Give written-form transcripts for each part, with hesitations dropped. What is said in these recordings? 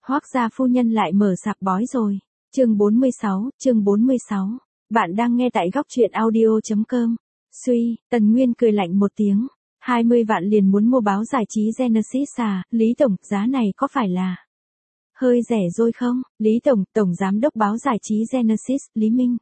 Hoác gia phu nhân lại mở sạp bói rồi. Chương 46. Bạn đang nghe tại góc truyện audio.com. Suy, Tần Nguyên cười lạnh một tiếng. 20 vạn liền muốn mua báo giải trí Genesis à, Lý Tổng, giá này có phải là hơi rẻ rồi không? Lý Tổng, Tổng Giám đốc báo giải trí Genesis, Lý Minh.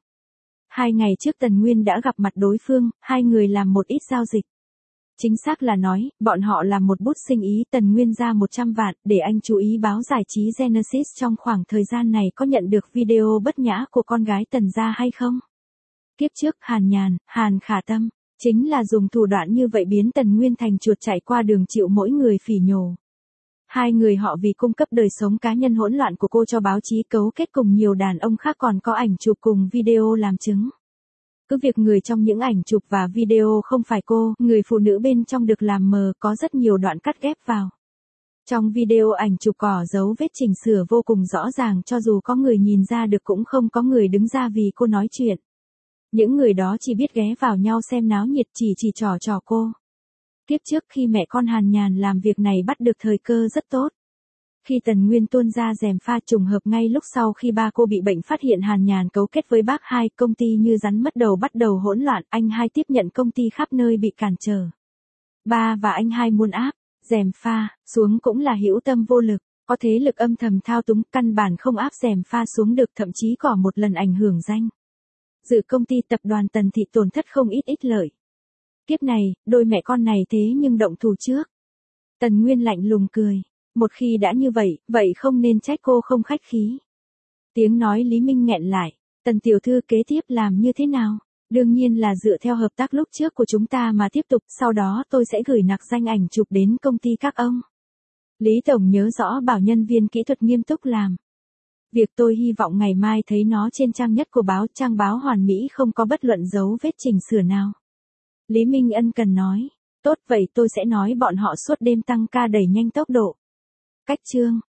2 ngày trước Tần Nguyên đã gặp mặt đối phương, hai người làm một ít giao dịch. Chính xác là nói, bọn họ làm một bút sinh ý, Tần Nguyên ra 100 vạn, để anh chú ý báo giải trí Genesis trong khoảng thời gian này có nhận được video bất nhã của con gái Tần gia hay không? Kiếp trước Hàn Nhàn, Hàn Khả Tâm, chính là dùng thủ đoạn như vậy biến Tần Nguyên thành chuột chạy qua đường chịu mỗi người phỉ nhổ. Hai người họ vì cung cấp đời sống cá nhân hỗn loạn của cô cho báo chí cấu kết cùng nhiều đàn ông khác còn có ảnh chụp cùng video làm chứng. Cứ việc người trong những ảnh chụp và video không phải cô, người phụ nữ bên trong được làm mờ có rất nhiều đoạn cắt ghép vào. Trong video ảnh chụp có dấu vết chỉnh sửa vô cùng rõ ràng cho dù có người nhìn ra được cũng không có người đứng ra vì cô nói chuyện. Những người đó chỉ biết ghé vào nhau xem náo nhiệt chỉ trò cô. Kiếp trước khi mẹ con Hàn Nhàn làm việc này bắt được thời cơ rất tốt. Khi Tần Nguyên tuôn ra gièm pha trùng hợp ngay lúc sau khi ba cô bị bệnh phát hiện Hàn Nhàn cấu kết với bác hai, công ty như rắn mất đầu bắt đầu hỗn loạn, anh hai tiếp nhận công ty khắp nơi bị cản trở. Ba và anh hai muốn áp gièm pha xuống cũng là hữu tâm vô lực, có thế lực âm thầm thao túng, căn bản không áp gièm pha xuống được, thậm chí có một lần ảnh hưởng danh dự công ty tập đoàn Tần Thị tổn thất không ít lợi. Kiếp này, đôi mẹ con này thế nhưng động thủ trước. Tần Nguyên lạnh lùng cười. Một khi đã như vậy, vậy không nên trách cô không khách khí. Tiếng nói Lý Minh nghẹn lại. Tần tiểu thư kế tiếp làm như thế nào? Đương nhiên là dựa theo hợp tác lúc trước của chúng ta mà tiếp tục, sau đó tôi sẽ gửi nặc danh ảnh chụp đến công ty các ông. Lý Tổng nhớ rõ bảo nhân viên kỹ thuật nghiêm túc làm việc, tôi hy vọng ngày mai thấy nó trên trang nhất của trang báo hoàn mỹ không có bất luận dấu vết chỉnh sửa nào. Lý Minh ân cần nói. Tốt vậy tôi sẽ nói bọn họ suốt đêm tăng ca đẩy nhanh tốc độ. Cách chương.